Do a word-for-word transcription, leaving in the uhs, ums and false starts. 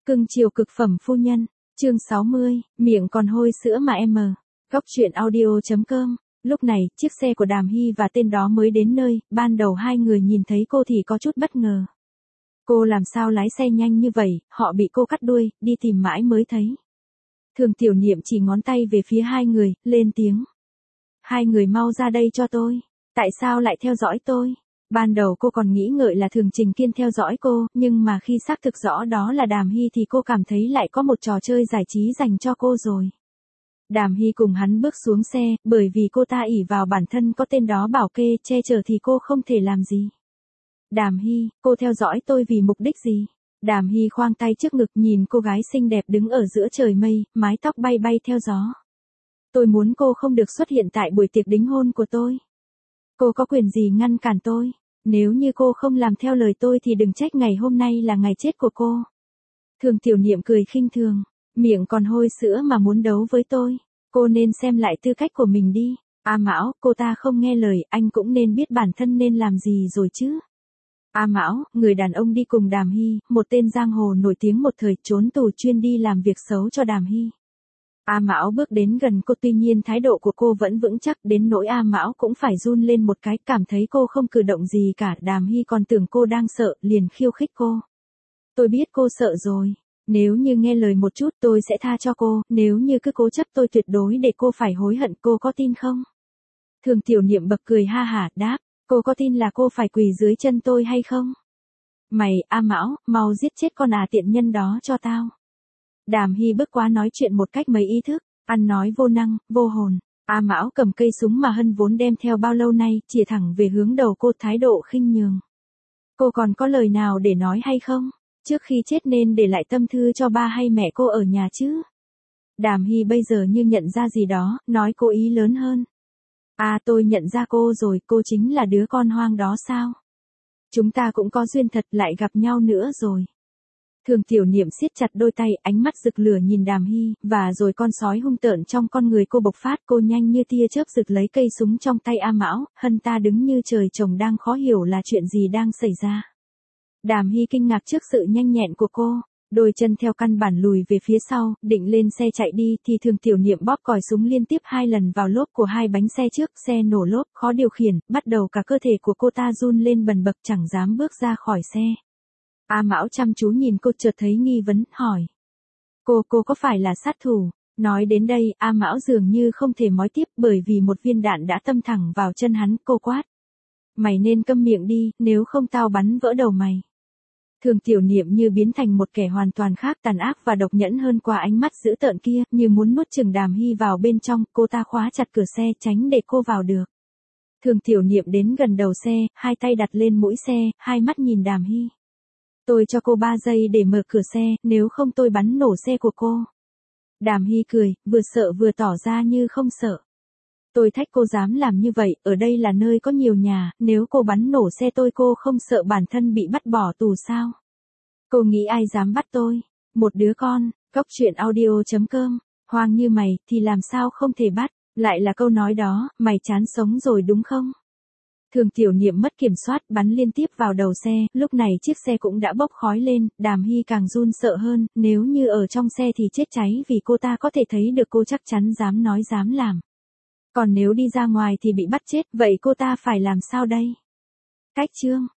Cưng chiều cực phẩm phu nhân, chương sáu mươi, miệng còn hôi sữa mà em mờ. Góc truyện audio chấm com. Lúc này, chiếc xe của Đàm Hy và tên đó mới đến nơi, ban đầu hai người nhìn thấy cô thì có chút bất ngờ. Cô làm sao lái xe nhanh như vậy, họ bị cô cắt đuôi, đi tìm mãi mới thấy. Thường Tiểu Niệm chỉ ngón tay về phía hai người, lên tiếng. Hai người mau ra đây cho tôi, tại sao lại theo dõi tôi? Ban đầu cô còn nghĩ ngợi là Thường Trình Kiên theo dõi cô, nhưng mà khi xác thực rõ đó là Đàm Hy thì cô cảm thấy lại có một trò chơi giải trí dành cho cô rồi. Đàm Hy cùng hắn bước xuống xe, bởi vì cô ta ỷ vào bản thân có tên đó bảo kê, che chở thì cô không thể làm gì. Đàm Hy, cô theo dõi tôi vì mục đích gì? Đàm Hy khoang tay trước ngực nhìn cô gái xinh đẹp đứng ở giữa trời mây, mái tóc bay bay theo gió. Tôi muốn cô không được xuất hiện tại buổi tiệc đính hôn của tôi. Cô có quyền gì ngăn cản tôi? Nếu như cô không làm theo lời tôi thì đừng trách ngày hôm nay là ngày chết của cô. Thường Tiểu Niệm cười khinh thường, miệng còn hôi sữa mà muốn đấu với tôi. Cô nên xem lại tư cách của mình đi. A Mão, cô ta không nghe lời, anh cũng nên biết bản thân nên làm gì rồi chứ. A Mão, người đàn ông đi cùng Đàm Hy, một tên giang hồ nổi tiếng một thời trốn tù chuyên đi làm việc xấu cho Đàm Hy. A Mão bước đến gần cô, tuy nhiên thái độ của cô vẫn vững chắc đến nỗi A Mão cũng phải run lên một cái, cảm thấy cô không cử động gì cả. Đàm Hy còn tưởng cô đang sợ, liền khiêu khích cô. Tôi biết cô sợ rồi, nếu như nghe lời một chút tôi sẽ tha cho cô, nếu như cứ cố chấp tôi tuyệt đối để cô phải hối hận, cô có tin không? Thường Tiểu Niệm bật cười ha hả, đáp, cô có tin là cô phải quỳ dưới chân tôi hay không? Mày, A Mão, mau giết chết con à tiện nhân đó cho tao. Đàm Hy bước qua nói chuyện một cách mấy ý thức, ăn nói vô năng, vô hồn. A Mão cầm cây súng mà Hân vốn đem theo bao lâu nay, chĩa thẳng về hướng đầu cô, thái độ khinh nhường. Cô còn có lời nào để nói hay không? Trước khi chết nên để lại tâm thư cho ba hay mẹ cô ở nhà chứ? Đàm Hy bây giờ như nhận ra gì đó, nói cố ý lớn hơn. À, tôi nhận ra cô rồi, cô chính là đứa con hoang đó sao? Chúng ta cũng có duyên thật, lại gặp nhau nữa rồi. Thường Tiểu Niệm siết chặt đôi tay, ánh mắt rực lửa nhìn Đàm Hy, và rồi con sói hung tợn trong con người cô bộc phát. Cô nhanh như tia chớp giật lấy cây súng trong tay A Mão. Hân ta đứng như trời trồng đang khó hiểu là chuyện gì đang xảy ra. Đàm Hy kinh ngạc trước sự nhanh nhẹn của cô, đôi chân theo căn bản lùi về phía sau, định lên xe chạy đi thì Thường Tiểu Niệm bóp còi súng liên tiếp hai lần vào lốp của hai bánh xe trước, xe nổ lốp, khó điều khiển, bắt đầu cả cơ thể của cô ta run lên bần bật, chẳng dám bước ra khỏi xe. A Mão chăm chú nhìn cô, chợt thấy nghi vấn, hỏi. Cô, cô có phải là sát thủ? Nói đến đây, A Mão dường như không thể nói tiếp bởi vì một viên đạn đã tâm thẳng vào chân hắn. Cô quát. Mày nên câm miệng đi, nếu không tao bắn vỡ đầu mày. Thường Tiểu Niệm như biến thành một kẻ hoàn toàn khác, tàn ác và độc nhẫn hơn qua ánh mắt dữ tợn kia, như muốn nuốt chửng Đàm Hy vào bên trong. Cô ta khóa chặt cửa xe, tránh để cô vào được. Thường Tiểu Niệm đến gần đầu xe, hai tay đặt lên mũi xe, hai mắt nhìn Đàm Hy. Tôi cho cô ba giây để mở cửa xe, nếu không tôi bắn nổ xe của cô. Đàm Hy cười, vừa sợ vừa tỏ ra như không sợ. Tôi thách cô dám làm như vậy, ở đây là nơi có nhiều nhà, nếu cô bắn nổ xe tôi cô không sợ bản thân bị bắt bỏ tù sao? Cô nghĩ ai dám bắt tôi? Một đứa con. Góc truyện audio chấm com. Hoang như mày, thì làm sao không thể bắt? Lại là câu nói đó, mày chán sống rồi đúng không? Thường Tiểu Niệm mất kiểm soát, bắn liên tiếp vào đầu xe, lúc này chiếc xe cũng đã bốc khói lên. Đàm Hy càng run sợ hơn, nếu như ở trong xe thì chết cháy vì cô ta có thể thấy được cô chắc chắn dám nói dám làm. Còn nếu đi ra ngoài thì bị bắt chết, vậy cô ta phải làm sao đây? Cách chương.